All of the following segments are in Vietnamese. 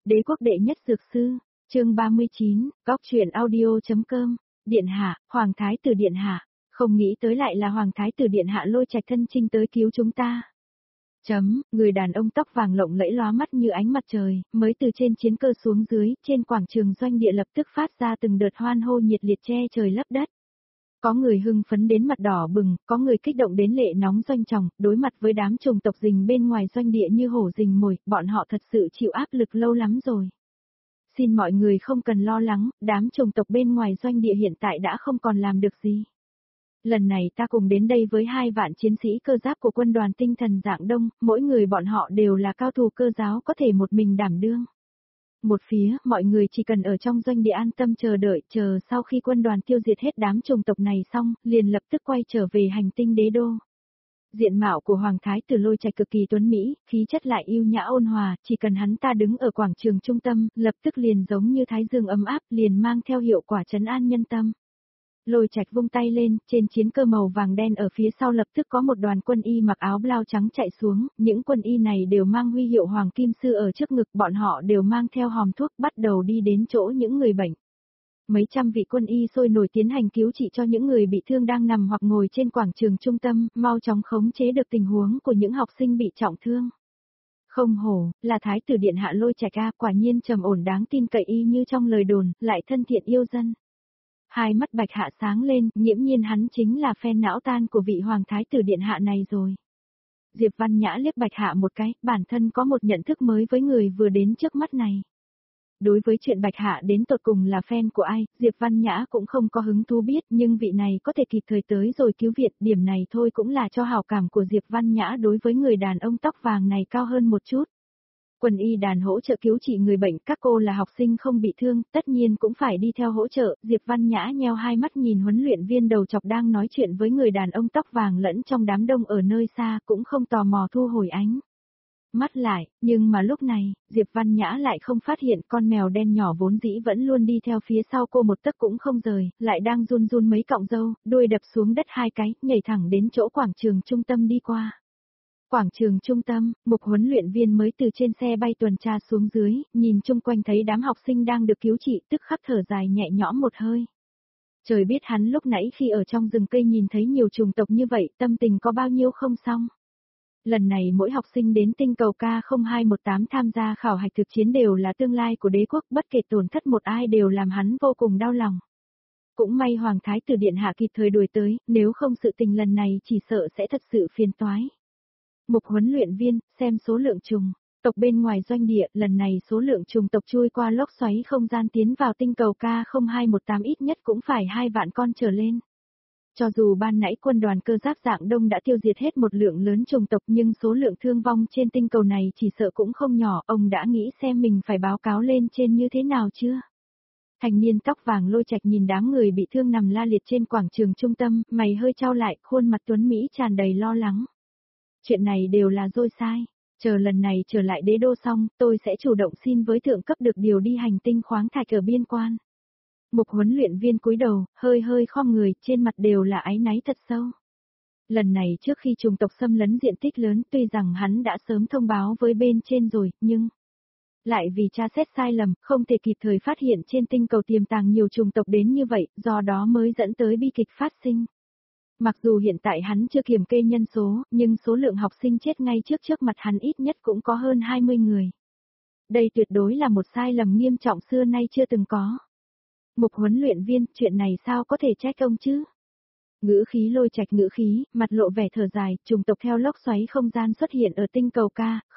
Đế quốc đệ nhất dược sư, chương 39, góc truyện audio.com, Điện hạ, Hoàng Thái tử Điện hạ, không nghĩ tới lại là Hoàng Thái tử Điện hạ Lôi Trạch thân chinh tới cứu chúng ta. Người đàn ông tóc vàng lộng lẫy lóa mắt như ánh mặt trời, mới từ trên chiến cơ xuống dưới, trên quảng trường doanh địa lập tức phát ra từng đợt hoan hô nhiệt liệt che trời lấp đất. Có người hưng phấn đến mặt đỏ bừng, có người kích động đến lệ nóng doanh tròng, đối mặt với đám trùng tộc rình bên ngoài doanh địa như hổ rình mồi, bọn họ thật sự chịu áp lực lâu lắm rồi. Xin mọi người không cần lo lắng, đám trùng tộc bên ngoài doanh địa hiện tại đã không còn làm được gì. Lần này ta cùng đến đây với 2 vạn chiến sĩ cơ giáp của quân đoàn tinh thần Dạng Đông, mỗi người bọn họ đều là cao thủ cơ giáo có thể một mình đảm đương. Một phía, mọi người chỉ cần ở trong doanh địa an tâm chờ đợi, chờ sau khi quân đoàn tiêu diệt hết đám trùng tộc này xong, liền lập tức quay trở về hành tinh đế đô. Diện mạo của Hoàng Thái tử Lôi Trạch cực kỳ tuấn mỹ, khí chất lại yêu nhã ôn hòa, chỉ cần hắn ta đứng ở quảng trường trung tâm, lập tức liền giống như thái dương ấm áp, liền mang theo hiệu quả trấn an nhân tâm. Lôi Trạch vung tay lên, trên chiến cơ màu vàng đen ở phía sau lập tức có một đoàn quân y mặc áo blau trắng chạy xuống, những quân y này đều mang huy hiệu Hoàng Kim Sư ở trước ngực, bọn họ đều mang theo hòm thuốc bắt đầu đi đến chỗ những người bệnh. Mấy trăm vị quân y sôi nổi tiến hành cứu trị cho những người bị thương đang nằm hoặc ngồi trên quảng trường trung tâm, mau chóng khống chế được tình huống của những học sinh bị trọng thương. Không hổ, là Thái tử Điện hạ Lôi Trạch a, quả nhiên trầm ổn đáng tin cậy y như trong lời đồn, lại thân thiện yêu dân. Hai mắt Bạch Hạ sáng lên, nghiễm nhiên hắn chính là phen não tan của vị Hoàng Thái tử Điện hạ này rồi. Diệp Văn Nhã liếc Bạch Hạ một cái, bản thân có một nhận thức mới với người vừa đến trước mắt này. Đối với chuyện Bạch Hạ đến tột cùng là fan của ai, Diệp Văn Nhã cũng không có hứng thú biết, nhưng vị này có thể kịp thời tới rồi cứu viện, điểm này thôi cũng là cho hảo cảm của Diệp Văn Nhã đối với người đàn ông tóc vàng này cao hơn một chút. Quân y đàn hỗ trợ cứu trị người bệnh, các cô là học sinh không bị thương, tất nhiên cũng phải đi theo hỗ trợ. Diệp Văn Nhã nheo hai mắt nhìn huấn luyện viên đầu chọc đang nói chuyện với người đàn ông tóc vàng lẫn trong đám đông ở nơi xa, cũng không tò mò thu hồi ánh mắt lại, nhưng mà lúc này, Diệp Văn Nhã lại không phát hiện con mèo đen nhỏ vốn dĩ vẫn luôn đi theo phía sau cô một tấc cũng không rời, lại đang run run mấy cọng râu, đuôi đập xuống đất 2 cái, nhảy thẳng đến chỗ quảng trường trung tâm đi qua. Quảng trường trung tâm, một huấn luyện viên mới từ trên xe bay tuần tra xuống dưới, nhìn chung quanh thấy đám học sinh đang được cứu trị, tức khắc thở dài nhẹ nhõm một hơi. Trời biết hắn lúc nãy khi ở trong rừng cây nhìn thấy nhiều chủng tộc như vậy, tâm tình có bao nhiêu không xong. Lần này mỗi học sinh đến tinh cầu K0218 tham gia khảo hạch thực chiến đều là tương lai của đế quốc, bất kể tổn thất một ai đều làm hắn vô cùng đau lòng. Cũng may Hoàng Thái tử Điện hạ kịp thời đuổi tới, nếu không sự tình lần này chỉ sợ sẽ thật sự phiền toái. Mục huấn luyện viên, xem số lượng trùng tộc bên ngoài doanh địa, lần này số lượng trùng tộc chui qua lốc xoáy không gian tiến vào tinh cầu K0218 ít nhất cũng phải 2 vạn con trở lên. Cho dù ban nãy quân đoàn cơ giáp Dạng Đông đã tiêu diệt hết một lượng lớn trùng tộc nhưng số lượng thương vong trên tinh cầu này chỉ sợ cũng không nhỏ, ông đã nghĩ xem mình phải báo cáo lên trên như thế nào chưa? Thanh niên tóc vàng Lôi Trạch nhìn đám người bị thương nằm la liệt trên quảng trường trung tâm, mày hơi chau lại, khuôn mặt tuấn Mỹ tràn đầy lo lắng. Chuyện này đều là dôi sai, chờ lần này trở lại đế đô xong, tôi sẽ chủ động xin với thượng cấp được điều đi hành tinh khoáng thạch ở biên quan. Mục huấn luyện viên cúi đầu, hơi khom người, trên mặt đều là áy náy thật sâu. Lần này trước khi trùng tộc xâm lấn diện tích lớn, tuy rằng hắn đã sớm thông báo với bên trên rồi, nhưng lại vì tra xét sai lầm, không thể kịp thời phát hiện trên tinh cầu tiềm tàng nhiều trùng tộc đến như vậy, do đó mới dẫn tới bi kịch phát sinh. Mặc dù hiện tại hắn chưa kiểm kê nhân số, nhưng số lượng học sinh chết ngay trước mặt hắn ít nhất cũng có hơn 20 người. Đây tuyệt đối là một sai lầm nghiêm trọng xưa nay chưa từng có. Mục huấn luyện viên, chuyện này sao có thể trách ông chứ? Ngữ khí Lôi Trạch ngữ khí, mặt lộ vẻ thở dài, trùng tộc theo lốc xoáy không gian xuất hiện ở tinh cầu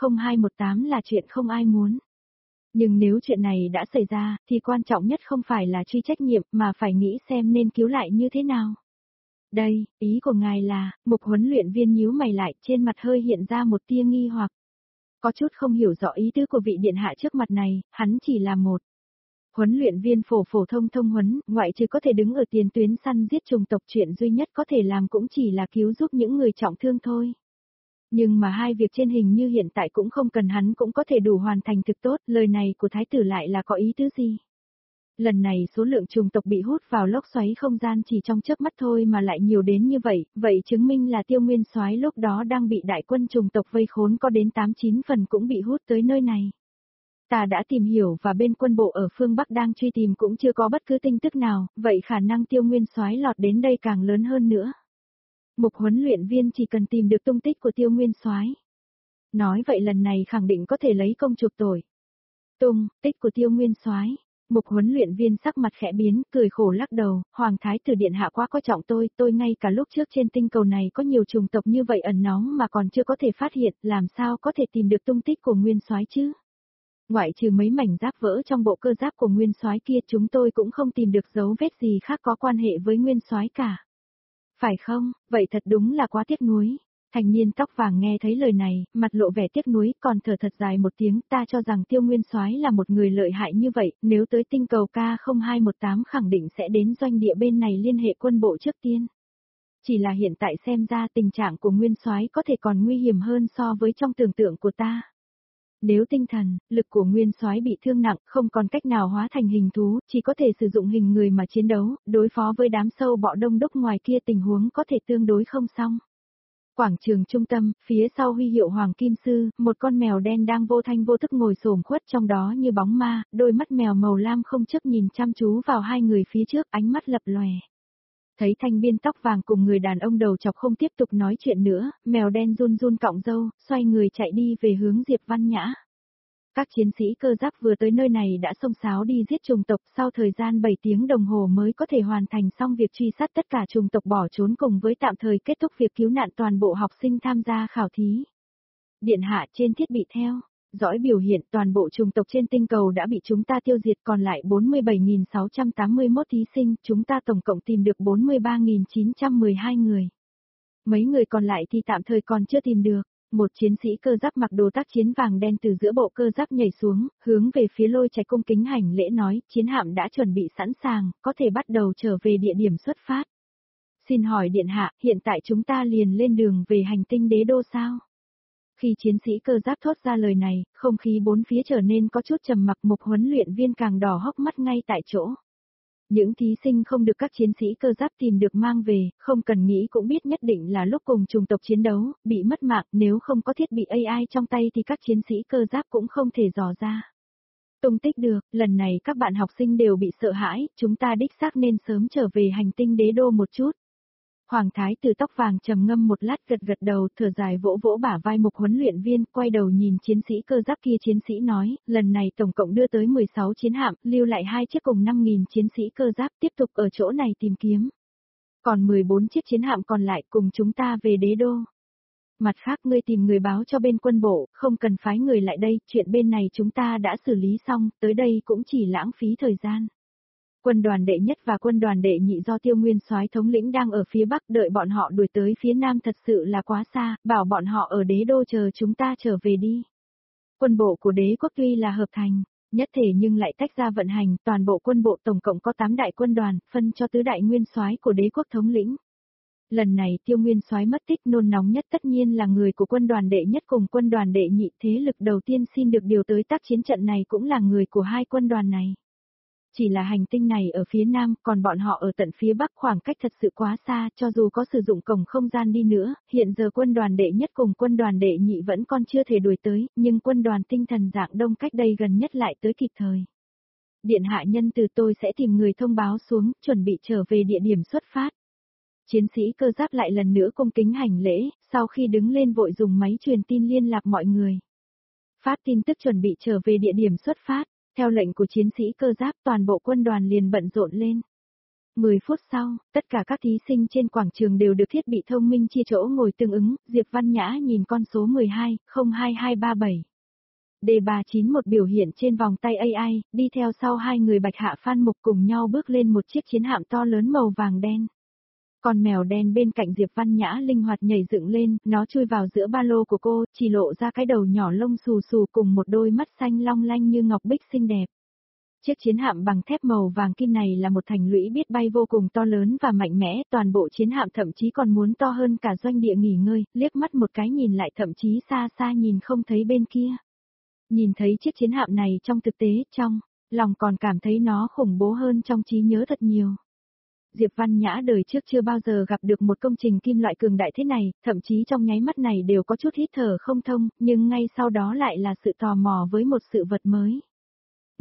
K0218 là chuyện không ai muốn. Nhưng nếu chuyện này đã xảy ra, thì quan trọng nhất không phải là truy trách nhiệm mà phải nghĩ xem nên cứu lại như thế nào. Đây, ý của ngài là, mục huấn luyện viên nhíu mày lại, trên mặt hơi hiện ra một tia nghi hoặc. Có chút không hiểu rõ ý tứ của vị điện hạ trước mặt này, hắn chỉ là một huấn luyện viên phổ thông huấn, ngoại trừ có thể đứng ở tiền tuyến săn giết trùng tộc, chuyện duy nhất có thể làm cũng chỉ là cứu giúp những người trọng thương thôi. Nhưng mà hai việc trên hình như hiện tại cũng không cần hắn cũng có thể đủ hoàn thành thực tốt, lời này của thái tử lại là có ý tứ gì? Lần này số lượng trùng tộc bị hút vào lốc xoáy không gian chỉ trong chớp mắt thôi mà lại nhiều đến như vậy, vậy chứng minh là Tiêu Nguyên Soái lúc đó đang bị đại quân trùng tộc vây khốn có đến 8-9 phần cũng bị hút tới nơi này. Ta đã tìm hiểu và bên quân bộ ở phương Bắc đang truy tìm cũng chưa có bất cứ tin tức nào, vậy khả năng Tiêu Nguyên Soái lọt đến đây càng lớn hơn nữa. Mục huấn luyện viên chỉ cần tìm được tung tích của Tiêu Nguyên Soái. Nói vậy lần này khẳng định có thể lấy công chuộc tội. Tung tích của Tiêu Nguyên Soái. Mục huấn luyện viên sắc mặt khẽ biến, cười khổ lắc đầu, Hoàng Thái tử điện hạ quá coi trọng tôi ngay cả lúc trước trên tinh cầu này có nhiều chủng tộc như vậy ẩn náu mà còn chưa có thể phát hiện, làm sao có thể tìm được tung tích của Nguyên Soái chứ? Ngoại trừ mấy mảnh giáp vỡ trong bộ cơ giáp của Nguyên Soái kia, chúng tôi cũng không tìm được dấu vết gì khác có quan hệ với Nguyên Soái cả. Phải không? Vậy thật đúng là quá tiếc nuối. Thành niên tóc vàng nghe thấy lời này, mặt lộ vẻ tiếc nuối, còn thở thật dài một tiếng, ta cho rằng Tiêu Nguyên Soái là một người lợi hại như vậy, nếu tới tinh cầu K0218 khẳng định sẽ đến doanh địa bên này liên hệ quân bộ trước tiên. Chỉ là hiện tại xem ra tình trạng của Nguyên Soái có thể còn nguy hiểm hơn so với trong tưởng tượng của ta. Nếu tinh thần, lực của Nguyên Soái bị thương nặng, không còn cách nào hóa thành hình thú, chỉ có thể sử dụng hình người mà chiến đấu, đối phó với đám sâu bọ đông đúc ngoài kia tình huống có thể tương đối không xong. Quảng trường trung tâm, phía sau huy hiệu Hoàng Kim Sư, một con mèo đen đang vô thanh vô thức ngồi xổm khuất trong đó như bóng ma, đôi mắt mèo màu lam không chớp nhìn chăm chú vào hai người phía trước, ánh mắt lập lòe. Thấy thanh biên tóc vàng cùng người đàn ông đầu chọc không tiếp tục nói chuyện nữa, mèo đen run run cọng râu, xoay người chạy đi về hướng Diệp Văn Nhã. Các chiến sĩ cơ giáp vừa tới nơi này đã xông xáo đi giết trùng tộc, sau thời gian 7 tiếng đồng hồ mới có thể hoàn thành xong việc truy sát tất cả trùng tộc bỏ trốn cùng với tạm thời kết thúc việc cứu nạn toàn bộ học sinh tham gia khảo thí. Điện hạ trên thiết bị theo, dõi biểu hiện toàn bộ trùng tộc trên tinh cầu đã bị chúng ta tiêu diệt, còn lại 47.681 thí sinh, chúng ta tổng cộng tìm được 43.912 người. Mấy người còn lại thì tạm thời còn chưa tìm được. Một chiến sĩ cơ giáp mặc đồ tác chiến vàng đen từ giữa bộ cơ giáp nhảy xuống, hướng về phía Lôi Trạch cung kính hành lễ nói, chiến hạm đã chuẩn bị sẵn sàng, có thể bắt đầu trở về địa điểm xuất phát. Xin hỏi điện hạ, hiện tại chúng ta liền lên đường về hành tinh đế đô sao? Khi chiến sĩ cơ giáp thốt ra lời này, không khí bốn phía trở nên có chút trầm mặc, Mục huấn luyện viên càng đỏ hốc mắt ngay tại chỗ. Những thí sinh không được các chiến sĩ cơ giáp tìm được mang về, không cần nghĩ cũng biết nhất định là lúc cùng chủng tộc chiến đấu, bị mất mạng, nếu không có thiết bị AI trong tay thì các chiến sĩ cơ giáp cũng không thể dò ra. Tung tích được, lần này các bạn học sinh đều bị sợ hãi, chúng ta đích xác nên sớm trở về hành tinh đế đô một chút. Hoàng Thái tử tóc vàng trầm ngâm một lát gật gật đầu, thở dài vỗ vỗ bả vai Mục huấn luyện viên, quay đầu nhìn chiến sĩ cơ giáp kia, chiến sĩ nói, lần này tổng cộng đưa tới 16 chiến hạm, lưu lại 2 chiếc cùng 5.000 chiến sĩ cơ giáp, tiếp tục ở chỗ này tìm kiếm. Còn 14 chiếc chiến hạm còn lại cùng chúng ta về đế đô. Mặt khác ngươi tìm người báo cho bên quân bộ, không cần phái người lại đây, chuyện bên này chúng ta đã xử lý xong, tới đây cũng chỉ lãng phí thời gian. Quân đoàn đệ nhất và quân đoàn đệ nhị do Tiêu Nguyên Soái thống lĩnh đang ở phía bắc, đợi bọn họ đuổi tới phía nam thật sự là quá xa, bảo bọn họ ở đế đô chờ chúng ta trở về đi. Quân bộ của đế quốc tuy là hợp thành, nhất thể nhưng lại tách ra vận hành, toàn bộ quân bộ tổng cộng có 8 đại quân đoàn, phân cho tứ đại nguyên soái của đế quốc thống lĩnh. Lần này Tiêu Nguyên Soái mất tích, nôn nóng nhất tất nhiên là người của quân đoàn đệ nhất cùng quân đoàn đệ nhị, thế lực đầu tiên xin được điều tới tác chiến trận này cũng là người của hai quân đoàn này. Chỉ là hành tinh này ở phía nam, còn bọn họ ở tận phía bắc, khoảng cách thật sự quá xa, cho dù có sử dụng cổng không gian đi nữa, hiện giờ quân đoàn đệ nhất cùng quân đoàn đệ nhị vẫn còn chưa thể đuổi tới, nhưng quân đoàn tinh thần dạng đông cách đây gần nhất lại tới kịp thời. Điện hạ nhân từ, tôi sẽ tìm người thông báo xuống, chuẩn bị trở về địa điểm xuất phát. Chiến sĩ cơ giáp lại lần nữa cung kính hành lễ, sau khi đứng lên vội dùng máy truyền tin liên lạc mọi người. Phát tin tức chuẩn bị trở về địa điểm xuất phát. Theo lệnh của chiến sĩ cơ giáp, toàn bộ quân đoàn liền bận rộn lên. 10 phút sau, tất cả các thí sinh trên quảng trường đều được thiết bị thông minh chia chỗ ngồi tương ứng, Diệp Văn Nhã nhìn con số 12, 02237. D391 biểu hiện trên vòng tay AI, đi theo sau hai người Bạch Hạ Phan Mục cùng nhau bước lên một chiếc chiến hạm to lớn màu vàng đen. Con mèo đen bên cạnh Diệp Văn Nhã linh hoạt nhảy dựng lên, nó chui vào giữa ba lô của cô, chỉ lộ ra cái đầu nhỏ lông xù xù cùng một đôi mắt xanh long lanh như ngọc bích xinh đẹp. Chiếc chiến hạm bằng thép màu vàng kim này là một thành lũy biết bay vô cùng to lớn và mạnh mẽ, toàn bộ chiến hạm thậm chí còn muốn to hơn cả doanh địa nghỉ ngơi, liếc mắt một cái nhìn lại thậm chí xa xa nhìn không thấy bên kia. Nhìn thấy chiếc chiến hạm này trong thực tế, trong lòng còn cảm thấy nó khủng bố hơn trong trí nhớ thật nhiều. Diệp Văn Nhã đời trước chưa bao giờ gặp được một công trình kim loại cường đại thế này, thậm chí trong nháy mắt này đều có chút hít thở không thông, nhưng ngay sau đó lại là sự tò mò với một sự vật mới.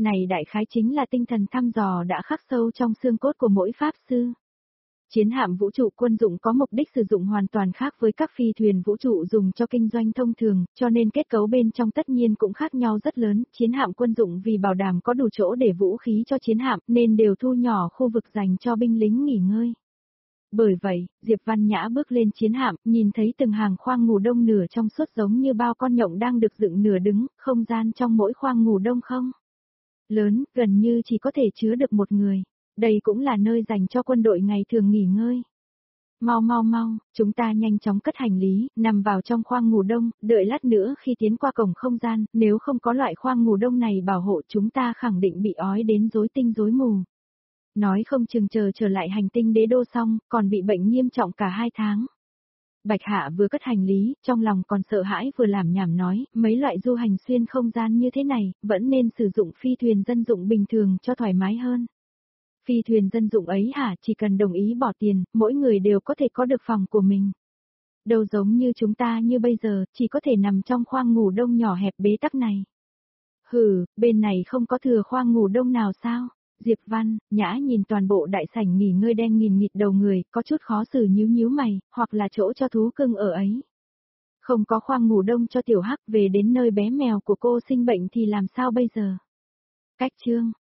Này đại khái chính là tinh thần thăm dò đã khắc sâu trong xương cốt của mỗi pháp sư. Chiến hạm vũ trụ quân dụng có mục đích sử dụng hoàn toàn khác với các phi thuyền vũ trụ dùng cho kinh doanh thông thường, cho nên kết cấu bên trong tất nhiên cũng khác nhau rất lớn. Chiến hạm quân dụng vì bảo đảm có đủ chỗ để vũ khí cho chiến hạm nên đều thu nhỏ khu vực dành cho binh lính nghỉ ngơi. Bởi vậy, Diệp Văn Nhã bước lên chiến hạm, nhìn thấy từng hàng khoang ngủ đông nửa trong suốt giống như bao con nhộng đang được dựng nửa đứng, không gian trong mỗi khoang ngủ đông không lớn, gần như chỉ có thể chứa được một người. Đây cũng là nơi dành cho quân đội ngày thường nghỉ ngơi. Mau mau mau, chúng ta nhanh chóng cất hành lý, nằm vào trong khoang ngủ đông, đợi lát nữa khi tiến qua cổng không gian, nếu không có loại khoang ngủ đông này bảo hộ chúng ta khẳng định bị ói đến rối tinh rối mù. Nói không chừng chờ trở lại hành tinh đế đô xong, còn bị bệnh nghiêm trọng cả 2 tháng. Bạch Hạ vừa cất hành lý, trong lòng còn sợ hãi vừa làm nhảm nói, mấy loại du hành xuyên không gian như thế này, vẫn nên sử dụng phi thuyền dân dụng bình thường cho thoải mái hơn. Phi thuyền dân dụng ấy hả, chỉ cần đồng ý bỏ tiền, mỗi người đều có thể có được phòng của mình. Đâu giống như chúng ta như bây giờ, chỉ có thể nằm trong khoang ngủ đông nhỏ hẹp bế tắc này. Hừ, bên này không có thừa khoang ngủ đông nào sao? Diệp Văn, Nhã nhìn toàn bộ đại sảnh nghỉ ngơi đen nghìn nghịt đầu người, có chút khó xử nhíu nhíu mày, hoặc là chỗ cho thú cưng ở ấy. Không có khoang ngủ đông cho tiểu hắc về đến nơi bé mèo của cô sinh bệnh thì làm sao bây giờ? Cách chương